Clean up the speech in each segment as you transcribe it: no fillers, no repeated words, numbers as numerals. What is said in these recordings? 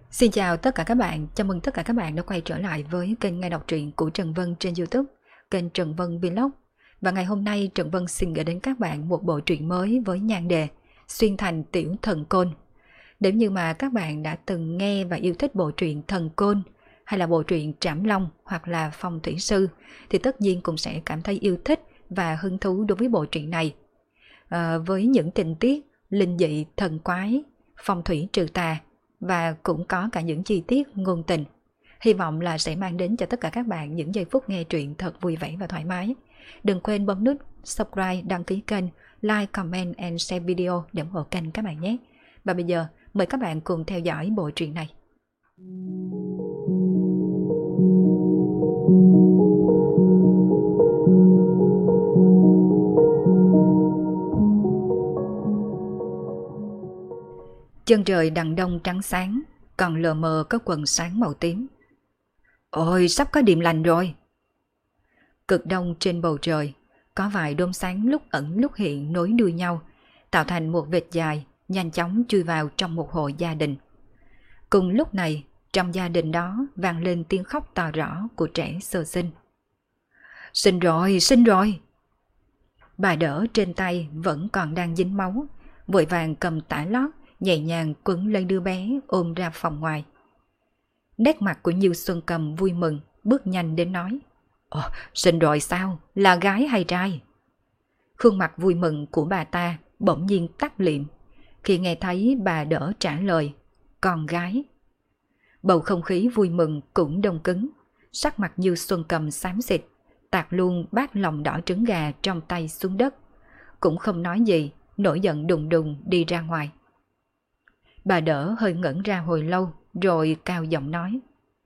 Xin chào tất cả các bạn, chào mừng tất cả các bạn đã quay trở lại với kênh nghe đọc truyện của Trần Vân trên YouTube, kênh Trần Vân Vlog. Và ngày hôm nay Trần Vân xin gửi đến các bạn một bộ truyện mới với nhan đề Xuyên thành tiểu thần côn. Nếu như mà các bạn đã từng nghe và yêu thích bộ truyện Thần Côn hay là bộ truyện Trảm Long hoặc là Phong Thủy Sư thì tất nhiên cũng sẽ cảm thấy yêu thích và hứng thú đối với bộ truyện này. Với những tình tiết linh dị, thần quái, phong thủy trừ tà và cũng có cả những chi tiết ngôn tình. Hy vọng là sẽ mang đến cho tất cả các bạn những giây phút nghe truyện thật vui vẻ và thoải mái. Đừng quên bấm nút subscribe, đăng ký kênh, like, comment and share video để ủng hộ kênh các bạn nhé. Và bây giờ mời các bạn cùng theo dõi bộ truyện này. Chân trời đằng đông trắng sáng, còn lờ mờ có quầng sáng màu tím. Ôi, sắp có điềm lành rồi. Cực đông trên bầu trời, có vài đốm sáng lúc ẩn lúc hiện nối đuôi nhau, tạo thành một vệt dài, nhanh chóng chui vào trong một hộ gia đình. Cùng lúc này, trong gia đình đó vang lên tiếng khóc to rõ của trẻ sơ sinh. Sinh rồi, sinh rồi. Bà đỡ trên tay vẫn còn đang dính máu, vội vàng cầm tã lót, nhẹ nhàng quấn lấy đứa bé ôm ra phòng ngoài. Nét mặt của Như Xuân Cầm vui mừng, bước nhanh đến nói. Sinh rồi sao? Là gái hay trai? Khuôn mặt vui mừng của bà ta bỗng nhiên tắt liệm khi nghe thấy bà đỡ trả lời, con gái. Bầu không khí vui mừng cũng đông cứng, sắc mặt Như Xuân Cầm xám xịt, tạt luôn bát lòng đỏ trứng gà trong tay xuống đất, cũng không nói gì, nổi giận đùng đùng đi ra ngoài. Bà đỡ hơi ngẩn ra hồi lâu rồi cao giọng nói.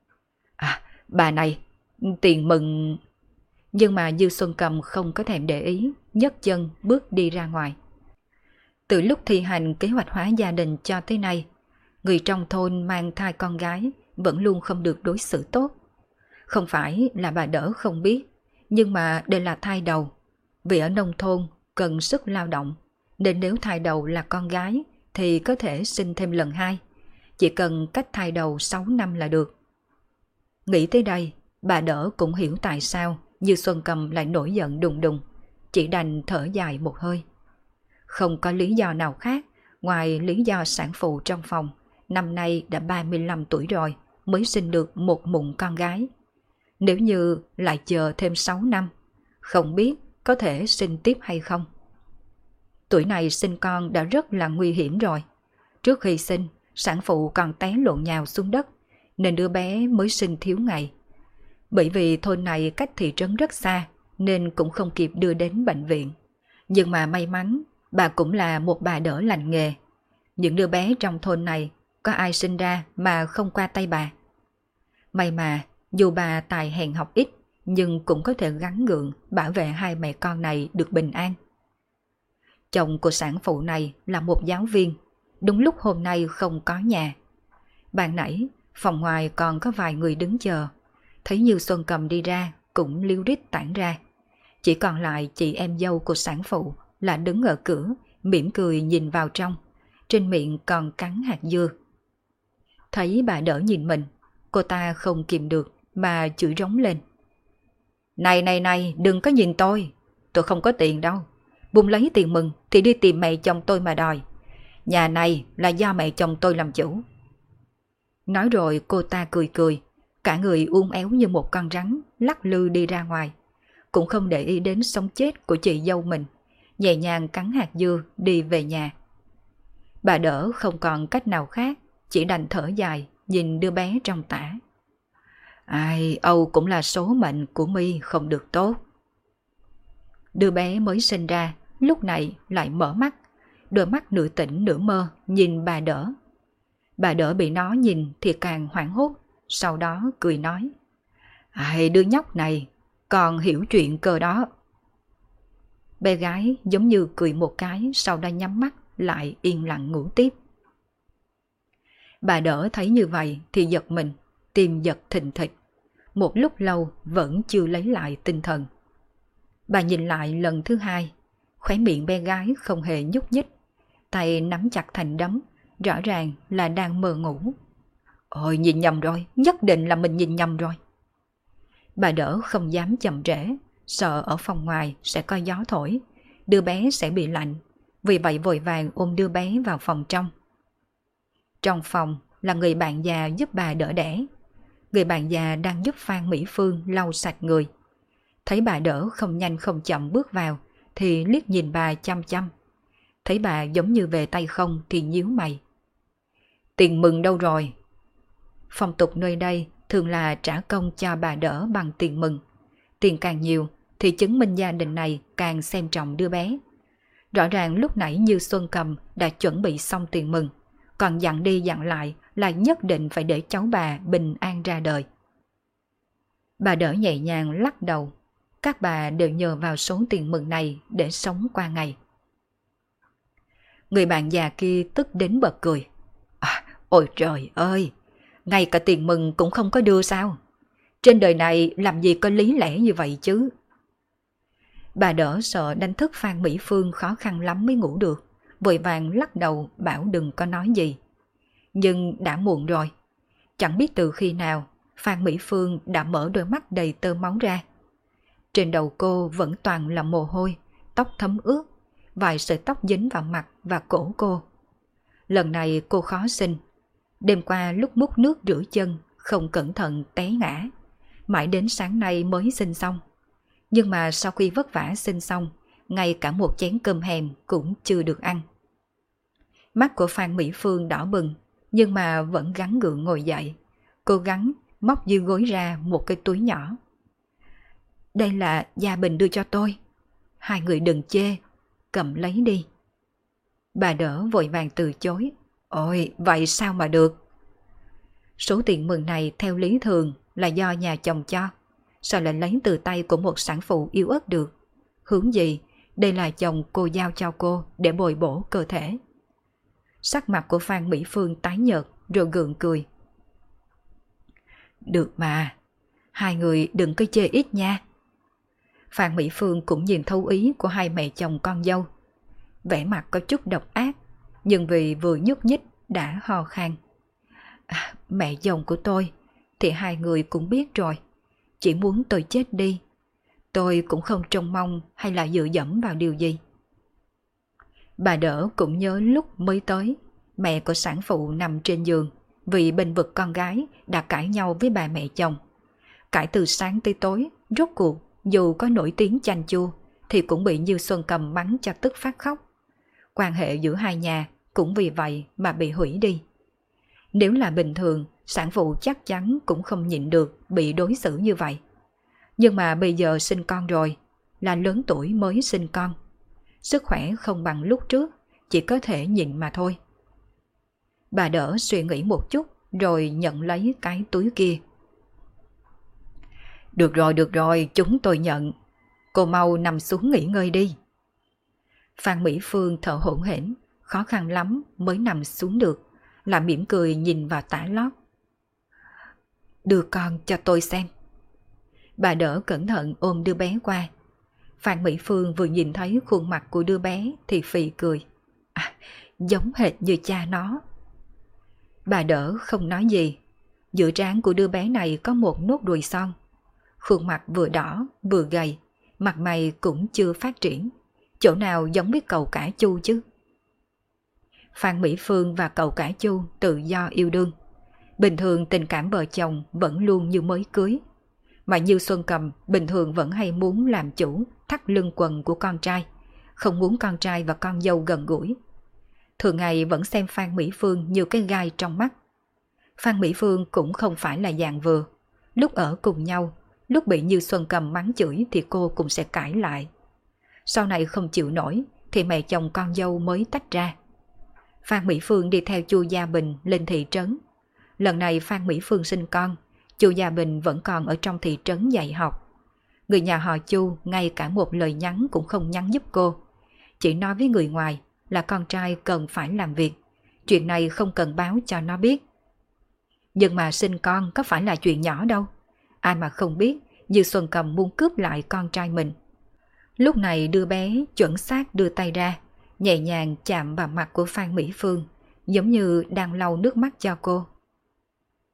Bà này, tiền mừng... Nhưng mà Dư Xuân Cầm không có thèm để ý, nhấc chân bước đi ra ngoài. Từ lúc thi hành kế hoạch hóa gia đình cho tới nay, người trong thôn mang thai con gái vẫn luôn không được đối xử tốt. Không phải là bà đỡ không biết, nhưng mà đây là thai đầu. Vì ở nông thôn cần sức lao động, nên nếu thai đầu là con gái thì có thể sinh thêm lần hai, chỉ cần cách thai đầu 6 năm là được. Nghĩ tới đây, bà đỡ cũng hiểu tại sao Như Xuân Cầm lại nổi giận đùng đùng, chỉ đành thở dài một hơi. Không có lý do nào khác ngoài lý do sản phụ trong phòng năm nay đã 35 tuổi rồi mới sinh được một mụn con gái. Nếu như lại chờ thêm 6 năm, không biết có thể sinh tiếp hay không. Tuổi này sinh con đã rất là nguy hiểm rồi. Trước khi sinh, sản phụ còn té lộn nhào xuống đất, nên đứa bé mới sinh thiếu ngày. Bởi vì thôn này cách thị trấn rất xa, nên cũng không kịp đưa đến bệnh viện. Nhưng mà may mắn, bà cũng là một bà đỡ lành nghề. Những đứa bé trong thôn này, có ai sinh ra mà không qua tay bà. May mà, dù bà tài hèn học ít, nhưng cũng có thể gắng gượng bảo vệ hai mẹ con này được bình an. Chồng của sản phụ này là một giáo viên, đúng lúc hôm nay không có nhà. Ban nãy, phòng ngoài còn có vài người đứng chờ, thấy Như Xuân Cầm đi ra cũng líu rít tản ra. Chỉ còn lại chị em dâu của sản phụ là đứng ở cửa, mỉm cười nhìn vào trong, trên miệng còn cắn hạt dưa. Thấy bà đỡ nhìn mình, cô ta không kìm được mà chửi rống lên. Này, đừng có nhìn tôi không có tiền đâu. Bung lấy tiền mừng thì đi tìm mẹ chồng tôi mà đòi. Nhà này là do mẹ chồng tôi làm chủ. Nói rồi cô ta cười cười, cả người uốn éo như một con rắn, lắc lư đi ra ngoài. Cũng không để ý đến sống chết của chị dâu mình, nhẹ nhàng cắn hạt dưa đi về nhà. Bà đỡ không còn cách nào khác, chỉ đành thở dài nhìn đứa bé trong tã. Ai, Âu cũng là số mệnh của My không được tốt. Đứa bé mới sinh ra, lúc này lại mở mắt, đôi mắt nửa tỉnh nửa mơ nhìn bà đỡ. Bà đỡ bị nó nhìn thì càng hoảng hốt, sau đó cười nói. Đứa nhóc này còn hiểu chuyện cơ đó. Bé gái giống như cười một cái, sau đó nhắm mắt lại yên lặng ngủ tiếp. Bà đỡ thấy như vậy thì giật mình, tim giật thình thịch. Một lúc lâu vẫn chưa lấy lại tinh thần. Bà nhìn lại lần thứ hai, khóe miệng bé gái không hề nhúc nhích, tay nắm chặt thành đấm, rõ ràng là đang mơ ngủ. Ôi nhìn nhầm rồi, nhất định là mình nhìn nhầm rồi. Bà đỡ không dám chậm trễ, sợ ở phòng ngoài sẽ có gió thổi, đứa bé sẽ bị lạnh, vì vậy vội vàng ôm đứa bé vào phòng trong. Trong phòng là người bạn già giúp bà đỡ đẻ. Người bạn già đang giúp Phan Mỹ Phương lau sạch người. Thấy bà đỡ không nhanh không chậm bước vào thì liếc nhìn bà chăm chăm. Thấy bà giống như về tay không thì nhíu mày. Tiền mừng đâu rồi? Phong tục nơi đây thường là trả công cho bà đỡ bằng tiền mừng. Tiền càng nhiều thì chứng minh gia đình này càng xem trọng đứa bé. Rõ ràng lúc nãy Như Xuân Cầm đã chuẩn bị xong tiền mừng, còn dặn đi dặn lại là nhất định phải để cháu bà bình an ra đời. Bà đỡ nhẹ nhàng lắc đầu. Các bà đều nhờ vào số tiền mừng này để sống qua ngày. Người bạn già kia tức đến bật cười. Ôi trời ơi, ngay cả tiền mừng cũng không có đưa sao? Trên đời này làm gì có lý lẽ như vậy chứ? Bà đỡ sợ đánh thức Phan Mỹ Phương khó khăn lắm mới ngủ được, vội vàng lắc đầu bảo đừng có nói gì. Nhưng đã muộn rồi. Chẳng biết từ khi nào Phan Mỹ Phương đã mở đôi mắt đầy tơ máu ra. Trên đầu cô vẫn toàn là mồ hôi, tóc thấm ướt, vài sợi tóc dính vào mặt và cổ cô. Lần này cô khó sinh. Đêm qua lúc múc nước rửa chân không cẩn thận té ngã, mãi đến sáng nay mới sinh xong. Nhưng mà sau khi vất vả sinh xong, ngay cả một chén cơm hèm cũng chưa được ăn. Mắt của Phan Mỹ Phương đỏ bừng, nhưng mà vẫn gắng gượng ngồi dậy, cố gắng móc dưới gối ra một cái túi nhỏ. Đây là Gia Bình đưa cho tôi. Hai người đừng chê, cầm lấy đi. Bà đỡ vội vàng từ chối. Ôi, vậy sao mà được? Số tiền mừng này theo lý thường là do nhà chồng cho, sao lại lấy từ tay của một sản phụ yếu ớt được? Hướng gì, đây là chồng cô giao cho cô để bồi bổ cơ thể. Sắc mặt của Phan Mỹ Phương tái nhợt rồi gượng cười. Được mà, hai người đừng có chê ít nha. Phan Mỹ Phương cũng nhìn thấu ý của hai mẹ chồng con dâu. Vẻ mặt có chút độc ác, nhưng vì vừa nhúc nhích đã ho khan. Mẹ chồng của tôi thì hai người cũng biết rồi, chỉ muốn tôi chết đi. Tôi cũng không trông mong hay là dựa dẫm vào điều gì. Bà đỡ cũng nhớ lúc mới tới, mẹ của sản phụ nằm trên giường vì bênh vực con gái đã cãi nhau với bà mẹ chồng. Cãi từ sáng tới tối, rốt cuộc dù có nổi tiếng chanh chua thì cũng bị Như Xuân Cầm mắng cho tức phát khóc. Quan hệ giữa hai nhà cũng vì vậy mà bị hủy đi. Nếu là bình thường, sản phụ chắc chắn cũng không nhịn được bị đối xử như vậy. Nhưng mà bây giờ sinh con rồi, là lớn tuổi mới sinh con. Sức khỏe không bằng lúc trước, chỉ có thể nhịn mà thôi. Bà đỡ suy nghĩ một chút rồi nhận lấy cái túi kia. Được rồi, chúng tôi nhận. Cô mau nằm xuống nghỉ ngơi đi. Phan Mỹ Phương thở hổn hển, khó khăn lắm mới nằm xuống được, là mỉm cười nhìn vào tã lót. Đưa con cho tôi xem. Bà đỡ cẩn thận ôm đứa bé qua. Phan Mỹ Phương vừa nhìn thấy khuôn mặt của đứa bé thì phì cười. Giống hệt như cha nó. Bà đỡ không nói gì. Giữa trán của đứa bé này có một nốt ruồi son. Khuôn mặt vừa đỏ vừa gầy, mặt mày cũng chưa phát triển. Chỗ nào giống với cậu cả Chu chứ? Phan Mỹ Phương và cậu cả Chu tự do yêu đương. Bình thường tình cảm vợ chồng vẫn luôn như mới cưới. Mà Như Xuân Cầm bình thường vẫn hay muốn làm chủ thắt lưng quần của con trai, không muốn con trai và con dâu gần gũi. Thường ngày vẫn xem Phan Mỹ Phương như cái gai trong mắt. Phan Mỹ Phương cũng không phải là dạng vừa. Lúc ở cùng nhau, lúc bị Như Xuân Cầm mắng chửi thì cô cũng sẽ cãi lại. Sau này không chịu nổi thì mẹ chồng con dâu mới tách ra. Phan Mỹ Phương đi theo Chu Gia Bình lên thị trấn. Lần này Phan Mỹ Phương sinh con, Chu Gia Bình vẫn còn ở trong thị trấn dạy học. Người nhà họ Chu ngay cả một lời nhắn cũng không nhắn giúp cô. Chỉ nói với người ngoài là con trai cần phải làm việc. Chuyện này không cần báo cho nó biết. Nhưng mà sinh con có phải là chuyện nhỏ đâu. Ai mà không biết Như Xuân Cầm muốn cướp lại con trai mình. Lúc này đứa bé chuẩn xác đưa tay ra, nhẹ nhàng chạm vào mặt của Phan Mỹ Phương, giống như đang lau nước mắt cho cô.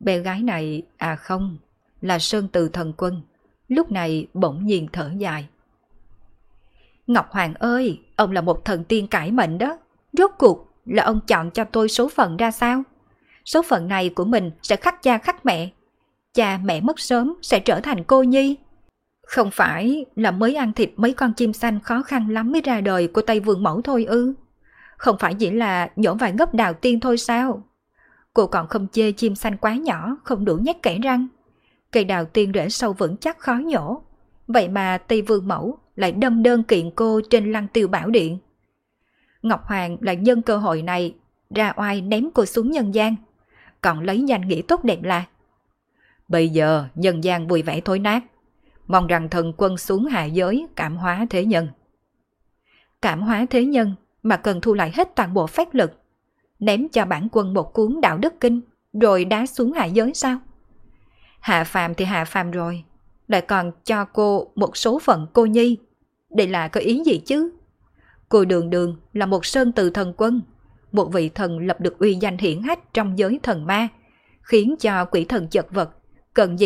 Bé gái này, à không, là Sơn Từ thần quân, lúc này bỗng nhiên thở dài. Ngọc Hoàng ơi, ông là một thần tiên cải mệnh đó. Rốt cuộc là ông chọn cho tôi số phận ra sao? Số phận này của mình sẽ khắc cha khắc mẹ. Cha mẹ mất sớm sẽ trở thành cô nhi. Không phải là mới ăn thịt mấy con chim xanh khó khăn lắm mới ra đời của Tây Vương Mẫu thôi ư? Không phải chỉ là nhổ vài gốc đào tiên thôi sao? Cô còn không chê chim xanh quá nhỏ, không đủ nhét kẽ răng. Cây đào tiên rễ sâu vững chắc khó nhổ. Vậy mà Tây Vương Mẫu lại đâm đơn kiện cô trên Lăng Tiêu Bảo Điện. Ngọc Hoàng lại nhân cơ hội này ra oai ném cô xuống nhân gian, còn lấy danh nghĩa tốt đẹp là: bây giờ nhân gian vui vẻ thối nát, mong rằng thần quân xuống hạ giới cảm hóa thế nhân. Cảm hóa thế nhân mà cần thu lại hết toàn bộ phép lực, ném cho bản quân một cuốn đạo đức kinh rồi đá xuống hạ giới sao? Hạ phàm thì hạ phàm rồi, lại còn cho cô một số phận cô nhi. Đây là có ý gì chứ? Cô đường đường là một Sơn Từ thần quân, một vị thần lập được uy danh hiển hách trong giới thần ma, khiến cho quỷ thần chật vật. Cần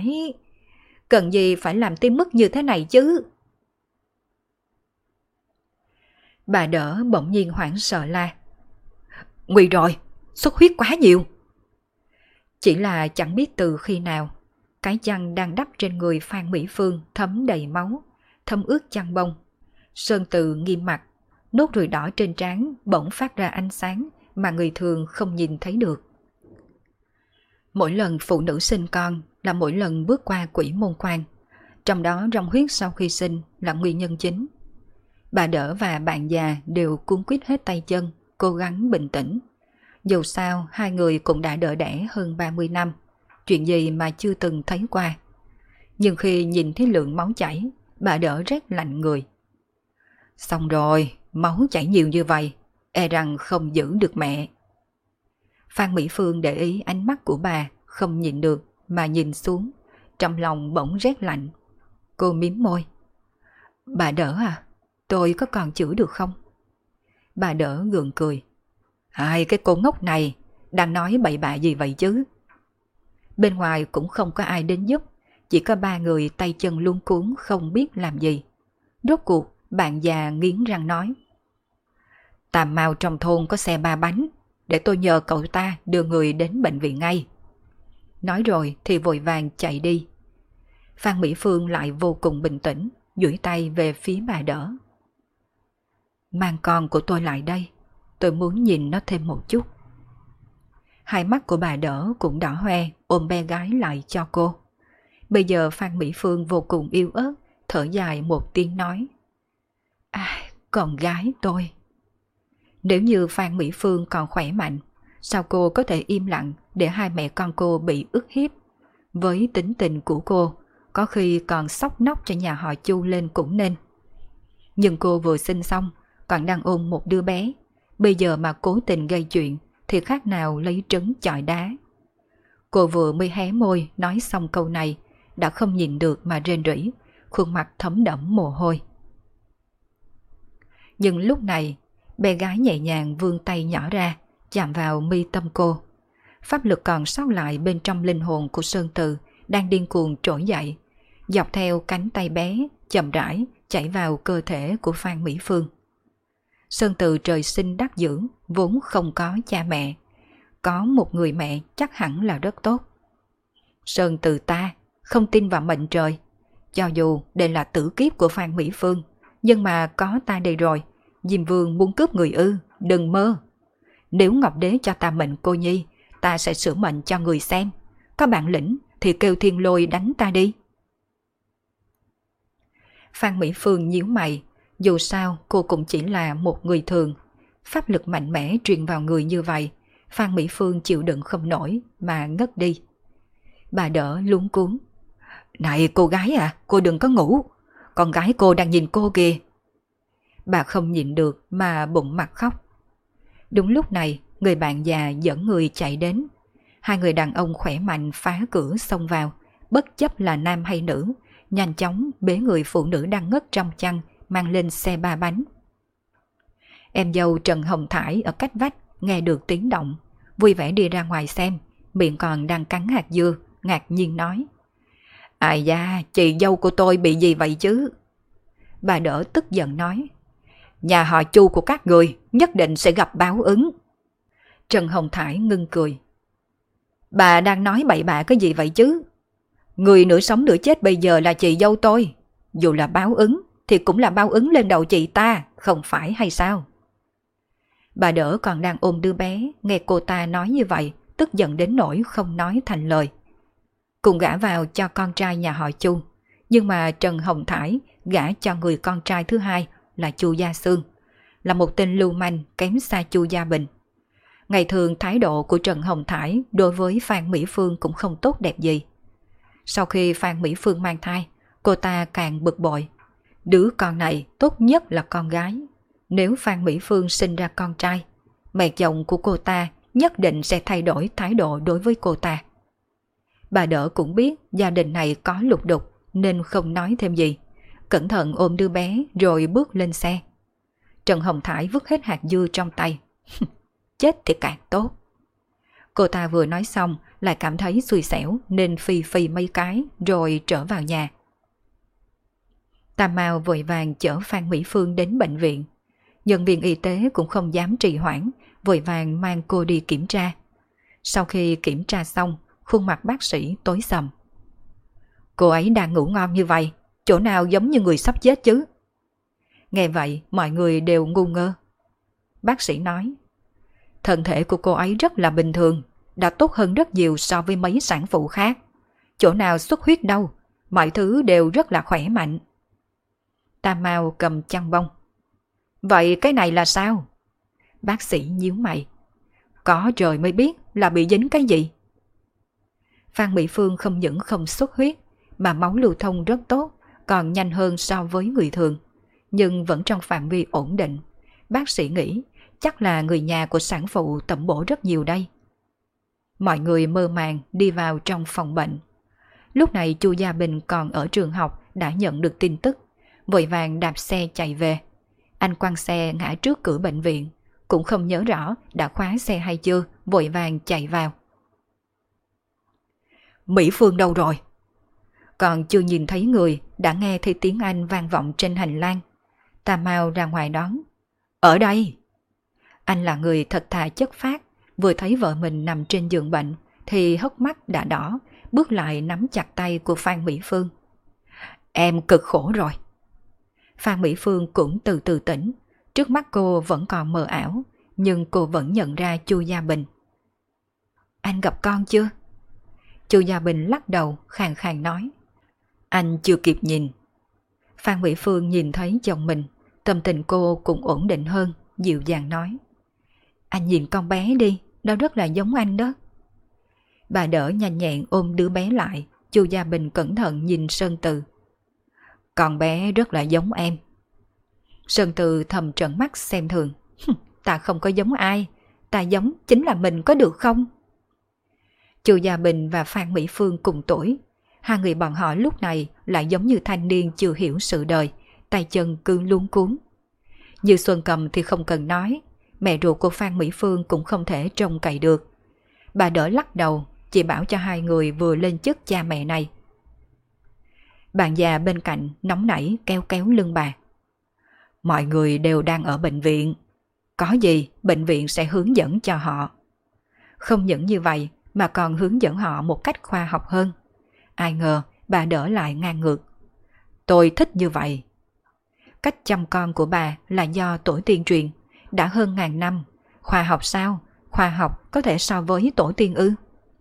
gì phải làm tim mất như thế này chứ? Bà Đỡ bỗng nhiên hoảng sợ la: nguy rồi, xuất huyết quá nhiều. Chỉ là chẳng biết từ khi nào, cái chăn đang đắp trên người Phan Mỹ Phương thấm đầy máu, thấm ướt chăn bông. Sơn Từ nghiêm mặt, nốt ruồi đỏ trên trán bỗng phát ra ánh sáng mà người thường không nhìn thấy được. Mỗi lần phụ nữ sinh con là mỗi lần bước qua quỷ môn quan, trong đó rong huyết sau khi sinh là nguyên nhân chính. Bà Đỡ và bạn già đều cuống quýt hết tay chân, cố gắng bình tĩnh. Dù sao hai người cũng đã đỡ đẻ hơn 30 năm, chuyện gì mà chưa từng thấy qua. Nhưng khi nhìn thấy lượng máu chảy, bà Đỡ rét lạnh người. Xong rồi, máu chảy nhiều như vậy, e rằng không giữ được mẹ. Phan Mỹ Phương để ý ánh mắt của bà, không nhìn được mà nhìn xuống, trong lòng bỗng rét lạnh. Cô mím môi. Bà Đỡ à, tôi có còn chữa được không? Bà Đỡ gượng cười. Ai, cái cô ngốc này đang nói bậy bạ gì vậy chứ? Bên ngoài cũng không có ai đến giúp, chỉ có ba người tay chân luống cuống không biết làm gì. Rốt cuộc bạn già nghiến răng nói: Tam Mao trong thôn có xe 3 bánh, để tôi nhờ cậu ta đưa người đến bệnh viện ngay. Nói rồi thì vội vàng chạy đi. Phan Mỹ Phương lại vô cùng bình tĩnh, duỗi tay về phía bà Đỡ. Mang con của tôi lại đây, tôi muốn nhìn nó thêm một chút. Hai mắt của bà Đỡ cũng đỏ hoe, ôm bé gái lại cho cô. Bây giờ Phan Mỹ Phương vô cùng yếu ớt, thở dài một tiếng nói: con gái tôi. Nếu như Phan Mỹ Phương còn khỏe mạnh, sao cô có thể im lặng để hai mẹ con cô bị ức hiếp? Với tính tình của cô, có khi còn xóc nóc cho nhà họ Chu lên cũng nên. Nhưng cô vừa sinh xong, còn đang ôm một đứa bé, bây giờ mà cố tình gây chuyện thì khác nào lấy trứng chọi đá. Cô vừa mới hé môi nói xong câu này, đã không nhìn được mà rên rỉ, khuôn mặt thấm đẫm mồ hôi. Nhưng lúc này, bé gái nhẹ nhàng vươn tay nhỏ ra, chạm vào mi tâm cô. Pháp lực còn sót lại bên trong linh hồn của Sơn Từ đang điên cuồng trỗi dậy, dọc theo cánh tay bé, chậm rãi chảy vào cơ thể của Phan Mỹ Phương. Sơn Từ trời sinh đắc dưỡng, vốn không có cha mẹ. Có một người mẹ chắc hẳn là rất tốt. Sơn Từ ta không tin vào mệnh trời. Cho dù đây là tử kiếp của Phan Mỹ Phương, nhưng mà có ta đây rồi, Diêm Vương muốn cướp người ư, đừng mơ. Nếu Ngọc Đế cho ta mệnh cô nhi, ta sẽ sửa mệnh cho người xem. Có bản lĩnh thì kêu Thiên Lôi đánh ta đi. Phan Mỹ Phương nhíu mày, dù sao cô cũng chỉ là một người thường. Pháp lực mạnh mẽ truyền vào người như vậy, Phan Mỹ Phương chịu đựng không nổi mà ngất đi. Bà Đỡ luống cuống. Này cô gái à, cô đừng có ngủ. Con gái cô đang nhìn cô kìa. Bà không nhịn được mà bụng mặt khóc. Đúng lúc này, người bạn già dẫn người chạy đến. Hai người đàn ông khỏe mạnh phá cửa xông vào, bất chấp là nam hay nữ, nhanh chóng bế người phụ nữ đang ngất trong chăn mang lên xe 3 bánh. Em dâu Trần Hồng Thải ở cách vách nghe được tiếng động, vui vẻ đi ra ngoài xem, miệng còn đang cắn hạt dưa, ngạc nhiên nói. Ai da, chị dâu của tôi bị gì vậy chứ? Bà Đỡ tức giận nói. Nhà họ Chu của các người nhất định sẽ gặp báo ứng. Trần Hồng Thải ngưng cười. Bà đang nói bậy bạ cái gì vậy chứ? Người nửa sống nửa chết bây giờ là chị dâu tôi. Dù là báo ứng thì cũng là báo ứng lên đầu chị ta, không phải hay sao? Bà Đỡ còn đang ôm đứa bé, nghe cô ta nói như vậy, tức giận đến nỗi không nói thành lời. Cùng gả vào cho con trai nhà họ Chu, nhưng mà Trần Hồng Thải gả cho người con trai thứ hai là Chu Gia Xương, là một tên lưu manh kém xa Chu Gia Bình. Ngày thường thái độ của Trần Hồng Thải đối với Phan Mỹ Phương cũng không tốt đẹp gì. Sau khi Phan Mỹ Phương mang thai, cô ta càng bực bội. Đứa con này tốt nhất là con gái. Nếu Phan Mỹ Phương sinh ra con trai, mẹ chồng của cô ta nhất định sẽ thay đổi thái độ đối với cô ta. Bà Đỡ cũng biết gia đình này có lục đục nên không nói thêm gì. Cẩn thận ôm đứa bé rồi bước lên xe. Trần Hồng Thải vứt hết hạt dưa trong tay. Chết thì càng tốt. Cô ta vừa nói xong lại cảm thấy xui xẻo nên phi phi mấy cái rồi trở vào nhà. Tam Mao vội vàng chở Phan Mỹ Phương đến bệnh viện. Nhân viên y tế cũng không dám trì hoãn, vội vàng mang cô đi kiểm tra. Sau khi kiểm tra xong, khuôn mặt bác sĩ tối sầm. Cô ấy đang ngủ ngon như vậy, chỗ nào giống như người sắp chết chứ? Nghe vậy, mọi người đều ngu ngơ. Bác sĩ nói, thân thể của cô ấy rất là bình thường, đã tốt hơn rất nhiều so với mấy sản phụ khác. Chỗ nào xuất huyết đâu, mọi thứ đều rất là khỏe mạnh. Tam Mao cầm chăn bông. Vậy cái này là sao? Bác sĩ nhíu mày. Có trời mới biết là bị dính cái gì. Phan Mỹ Phương không những không xuất huyết, mà máu lưu thông rất tốt, còn nhanh hơn so với người thường. Nhưng vẫn trong phạm vi ổn định. Bác sĩ nghĩ chắc là người nhà của sản phụ tẩm bổ rất nhiều đây. Mọi người mơ màng đi vào trong phòng bệnh. Lúc này Chu Gia Bình còn ở trường học đã nhận được tin tức, vội vàng đạp xe chạy về. Anh quăng xe ngã trước cửa bệnh viện, cũng không nhớ rõ đã khóa xe hay chưa, vội vàng chạy vào. Mỹ Phương đâu rồi? Còn chưa nhìn thấy người, đã nghe thấy tiếng Anh vang vọng trên hành lang. Tam Mao ra ngoài đón. Ở đây! Anh là người thật thà chất phác, vừa thấy vợ mình nằm trên giường bệnh thì hốc mắt đã đỏ, bước lại nắm chặt tay của Phan Mỹ Phương. Em cực khổ rồi. Phan Mỹ Phương cũng từ từ tỉnh, trước mắt cô vẫn còn mờ ảo, nhưng cô vẫn nhận ra Chu Gia Bình. Anh gặp con chưa? Chu Gia Bình lắc đầu, khàn khàn nói. Anh chưa kịp nhìn. Phan Mỹ Phương nhìn thấy chồng mình, tâm tình cô cũng ổn định hơn, dịu dàng nói. Anh nhìn con bé đi, nó rất là giống anh đó. Bà Đỡ nhanh nhẹn ôm đứa bé lại, Chu Gia Bình cẩn thận nhìn Sơn Từ. Con bé rất là giống em. Sơn Từ thầm trợn mắt xem thường. Ta không có giống ai, ta giống chính là mình có được không? Chu Gia Bình và Phan Mỹ Phương cùng tuổi. Hai người bọn họ lúc này lại giống như thanh niên chưa hiểu sự đời, tay chân cứ luống cuống. Như Xuân Cầm thì không cần nói, mẹ ruột của Phan Mỹ Phương cũng không thể trông cậy được. Bà Đỡ lắc đầu, chỉ bảo cho hai người vừa lên chức cha mẹ này. Bạn già bên cạnh nóng nảy kéo kéo lưng bà. Mọi người đều đang ở bệnh viện. Có gì bệnh viện sẽ hướng dẫn cho họ. Không những như vậy mà còn hướng dẫn họ một cách khoa học hơn. Ai ngờ bà Đỡ lại ngang ngược. Tôi thích như vậy. Cách chăm con của bà là do tổ tiên truyền, đã hơn ngàn năm. Khoa học sao? Khoa học có thể so với tổ tiên ư?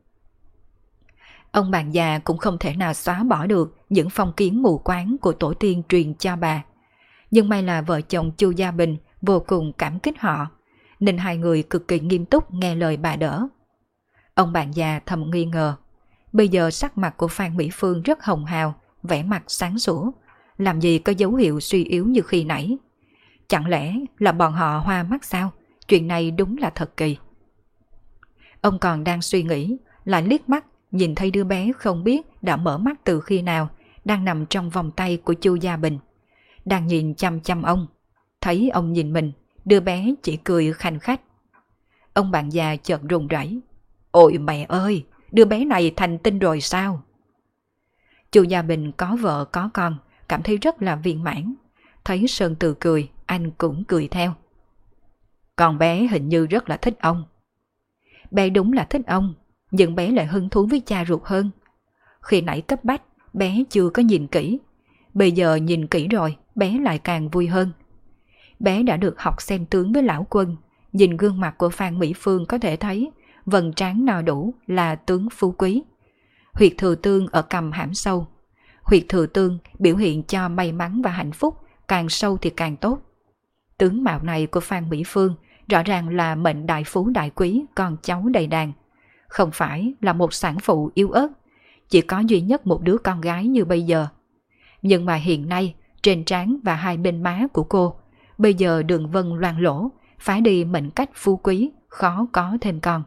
Ông bạn già cũng không thể nào xóa bỏ được những phong kiến mù quáng của tổ tiên truyền cho bà. Nhưng may là vợ chồng Chu Gia Bình vô cùng cảm kích họ, nên hai người cực kỳ nghiêm túc nghe lời bà Đỡ. Ông bạn già thầm nghi ngờ. Bây giờ sắc mặt của Phan Mỹ Phương rất hồng hào, vẻ mặt sáng sủa, làm gì có dấu hiệu suy yếu như khi nãy. Chẳng lẽ là bọn họ hoa mắt sao? Chuyện này đúng là thật kỳ. Ông còn đang suy nghĩ, lại liếc mắt nhìn thấy đứa bé không biết đã mở mắt từ khi nào, đang nằm trong vòng tay của Chu Gia Bình, đang nhìn chăm chăm ông. Thấy ông nhìn mình, đứa bé chỉ cười khanh khách. Ông bạn già chợt run rẩy. Ôi mẹ ơi, đứa bé này thành tinh rồi sao? Chu Gia Bình có vợ có con, cảm thấy rất là viên mãn. Thấy Sơn Từ cười, anh cũng cười theo. Con bé hình như rất là thích ông. Bé đúng là thích ông, nhưng bé lại hứng thú với cha ruột hơn. Khi nãy cấp bách, bé chưa có nhìn kỹ. Bây giờ nhìn kỹ rồi, bé lại càng vui hơn. Bé đã được học xem tướng với lão Quân. Nhìn gương mặt của Phan Mỹ Phương có thể thấy vầng trán no đủ là tướng phú quý. Huyệt thừa tương ở cằm hãm sâu. Huyệt thừa tương biểu hiện cho may mắn và hạnh phúc, càng sâu thì càng tốt. Tướng mạo này của Phan Mỹ Phương rõ ràng là mệnh đại phú đại quý, con cháu đầy đàn. Không phải là một sản phụ yếu ớt, chỉ có duy nhất một đứa con gái như bây giờ. Nhưng mà hiện nay, trên trán và hai bên má của cô, bây giờ đường vân loang lỗ, phá đi mệnh cách phú quý, khó có thêm con.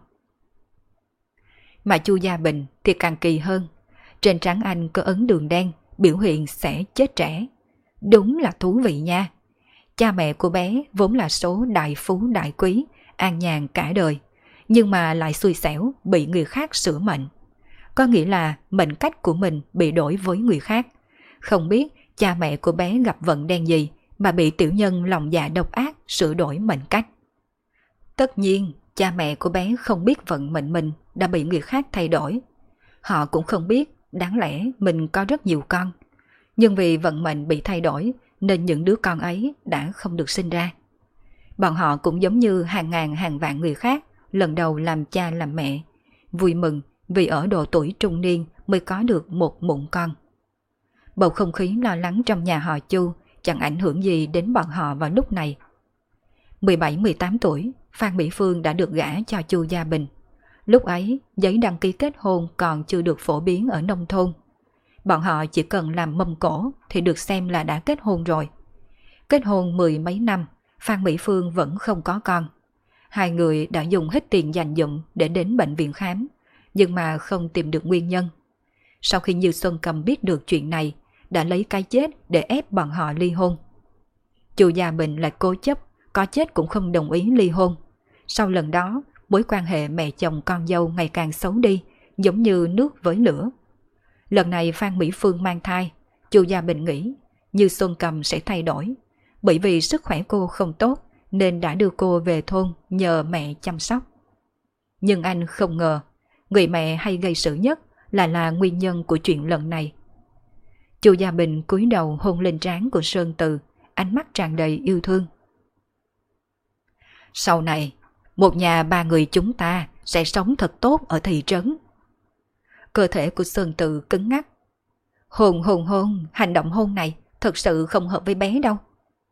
Mà Chu Gia Bình thì càng kỳ hơn. Trên trán anh có ấn đường đen, biểu hiện sẽ chết trẻ. Đúng là thú vị nha. Cha mẹ của bé vốn là số đại phú đại quý, an nhàn cả đời, nhưng mà lại xui xẻo bị người khác sửa mệnh. Có nghĩa là mệnh cách của mình bị đổi với người khác. Không biết cha mẹ của bé gặp vận đen gì mà bị tiểu nhân lòng dạ độc ác sửa đổi mệnh cách. Tất nhiên, cha mẹ của bé không biết vận mệnh mình đã bị người khác thay đổi. Họ cũng không biết đáng lẽ mình có rất nhiều con. Nhưng vì vận mệnh bị thay đổi nên những đứa con ấy đã không được sinh ra. Bọn họ cũng giống như hàng ngàn hàng vạn người khác lần đầu làm cha làm mẹ, vui mừng vì ở độ tuổi trung niên mới có được một mụn con. Bầu không khí lo lắng trong nhà họ Chu chẳng ảnh hưởng gì đến bọn họ vào lúc này. 17-18 tuổi, Phan Mỹ Phương đã được gả cho Chu Gia Bình. Lúc ấy, giấy đăng ký kết hôn còn chưa được phổ biến ở nông thôn. Bọn họ chỉ cần làm mâm cỗ thì được xem là đã kết hôn rồi. Kết hôn 10 mấy năm, Phan Mỹ Phương vẫn không có con. Hai người đã dùng hết tiền dành dụm để đến bệnh viện khám, nhưng mà không tìm được nguyên nhân. Sau khi Như Xuân Cầm biết được chuyện này, đã lấy cái chết để ép bọn họ ly hôn. Chu Gia Bình lại cố chấp, có chết cũng không đồng ý ly hôn. Sau lần đó, mối quan hệ mẹ chồng con dâu ngày càng xấu đi, giống như nước với lửa. Lần này Phan Mỹ Phương mang thai, Chu Gia Bình nghĩ Như Xuân Cầm sẽ thay đổi. Bởi vì sức khỏe cô không tốt nên đã đưa cô về thôn nhờ mẹ chăm sóc. Nhưng anh không ngờ, người mẹ hay gây sự nhất là nguyên nhân của chuyện lần này. Chu Gia Bình cúi đầu hôn lên trán của Sơn Từ, ánh mắt tràn đầy yêu thương. Sau này, một nhà ba người chúng ta sẽ sống thật tốt ở thị trấn. Cơ thể của Sơn Từ cứng ngắc. Hôn, hành động hôn này thật sự không hợp với bé đâu.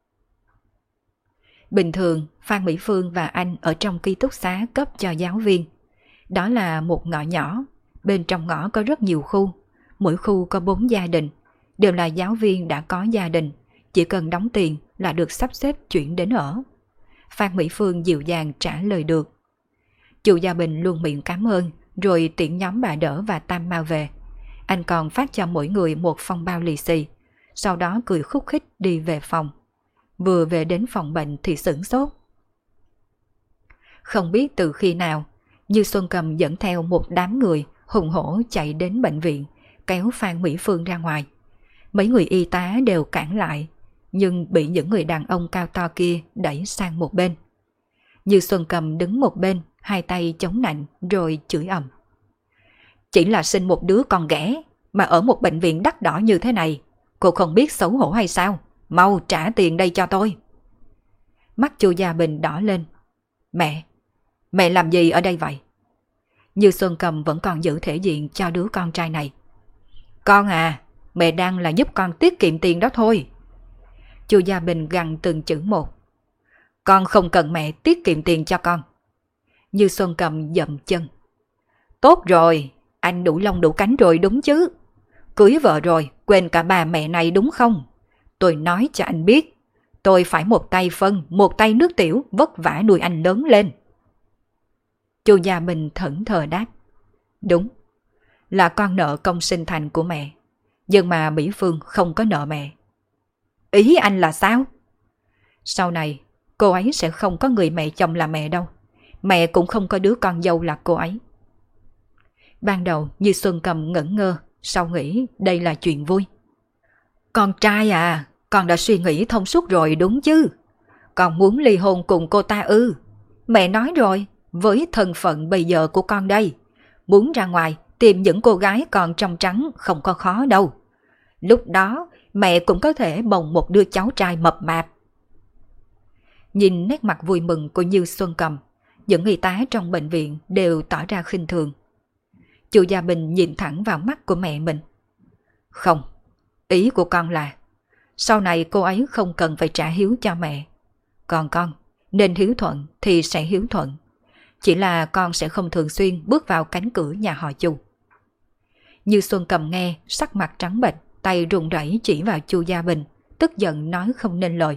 Bình thường, Phan Mỹ Phương và anh ở trong ký túc xá cấp cho giáo viên. Đó là một ngõ nhỏ, bên trong ngõ có rất nhiều khu, mỗi khu có 4 gia đình, đều là giáo viên đã có gia đình, chỉ cần đóng tiền là được sắp xếp chuyển đến ở. Phan Mỹ Phương dịu dàng trả lời được. Chu Gia Bình luôn miệng cảm ơn, rồi tiễn nhóm bà Đỡ và Tam Mao về. Anh còn phát cho mỗi người một phong bao lì xì, sau đó cười khúc khích đi về phòng. Vừa về đến phòng bệnh thì sửng sốt. Không biết từ khi nào, Như Xuân Cầm dẫn theo một đám người hùng hổ chạy đến bệnh viện, kéo Phan Mỹ Phương ra ngoài. Mấy người y tá đều cản lại, nhưng bị những người đàn ông cao to kia đẩy sang một bên. Như Xuân Cầm đứng một bên, hai tay chống nạnh rồi chửi ầm. Chỉ là sinh một đứa con ghẻ mà ở một bệnh viện đắt đỏ như thế này, cô không biết xấu hổ hay sao? Mau trả tiền đây cho tôi. Mắt Chu Gia Bình đỏ lên. Mẹ làm gì ở đây vậy? Như Xuân Cầm vẫn còn giữ thể diện cho đứa con trai này. Con à, mẹ đang là giúp con tiết kiệm tiền đó thôi. Chu Gia Bình gằn từng chữ một. Con không cần mẹ tiết kiệm tiền cho con. Như Xuân Cầm dậm chân. Tốt rồi, anh đủ lông đủ cánh rồi đúng chứ. Cưới vợ rồi, quên cả bà mẹ này đúng không? Tôi nói cho anh biết, tôi phải một tay phân, một tay nước tiểu vất vả nuôi anh lớn lên. Chu Gia Bình thẫn thờ đáp. Đúng, là con nợ công sinh thành của mẹ, nhưng mà Mỹ Phương không có nợ mẹ. Ý anh là sao? Sau này, cô ấy sẽ không có người mẹ chồng là mẹ đâu. Mẹ cũng không có đứa con dâu là cô ấy. Ban đầu Như Xuân Cầm ngẩn ngơ, sau nghĩ đây là chuyện vui. Con trai à, con đã suy nghĩ thông suốt rồi đúng chứ? Con muốn ly hôn cùng cô ta ư? Mẹ nói rồi, với thân phận bây giờ của con đây, muốn ra ngoài tìm những cô gái còn trong trắng không có khó đâu. Lúc đó mẹ cũng có thể bồng một đứa cháu trai mập mạp. Nhìn nét mặt vui mừng của Như Xuân Cầm, những y tá trong bệnh viện đều tỏ ra khinh thường. Chu Gia Bình nhìn thẳng vào mắt của mẹ mình. Không, ý của con là sau này cô ấy không cần phải trả hiếu cho mẹ. Còn con, nên hiếu thuận thì sẽ hiếu thuận. Chỉ là con sẽ không thường xuyên bước vào cánh cửa nhà họ Chu. Như Xuân Cầm nghe, sắc mặt trắng bệch, tay run rẩy chỉ vào Chu Gia Bình, tức giận nói không nên lời.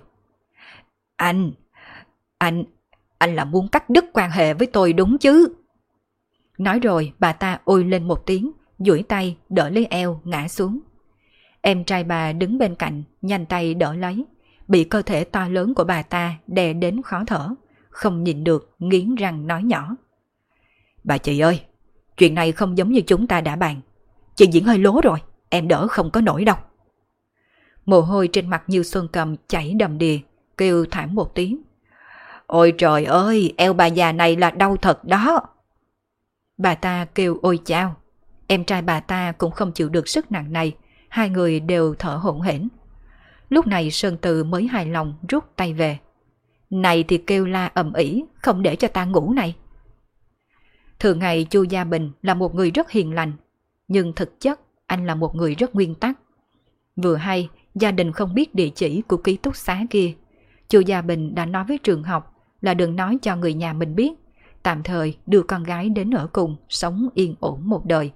Anh là muốn cắt đứt quan hệ với tôi đúng chứ? Nói rồi bà ta ôi lên một tiếng, duỗi tay đỡ lấy eo ngã xuống. Em trai bà đứng bên cạnh, nhanh tay đỡ lấy, bị cơ thể to lớn của bà ta đè đến khó thở, không nhịn được nghiến răng nói nhỏ. Bà chị ơi, chuyện này không giống như chúng ta đã bàn. Chị diễn hơi lố rồi, em đỡ không có nổi đâu. Mồ hôi trên mặt Như Xuân Cầm chảy đầm đìa, kêu thảm một tiếng. Ôi trời ơi, eo bà già này là đau thật đó. Bà ta kêu ôi chao. Em trai bà ta cũng không chịu được sức nặng này, hai người đều thở hổn hển. Lúc này Sơn Từ mới hài lòng rút tay về. Này thì kêu la ầm ĩ, không để cho ta ngủ này. Thường ngày Chu Gia Bình là một người rất hiền lành, nhưng thực chất anh là một người rất nguyên tắc. Vừa hay gia đình không biết địa chỉ của ký túc xá kia, Chu Gia Bình đã nói với trường học là đừng nói cho người nhà mình biết, tạm thời đưa con gái đến ở cùng, sống yên ổn một đời.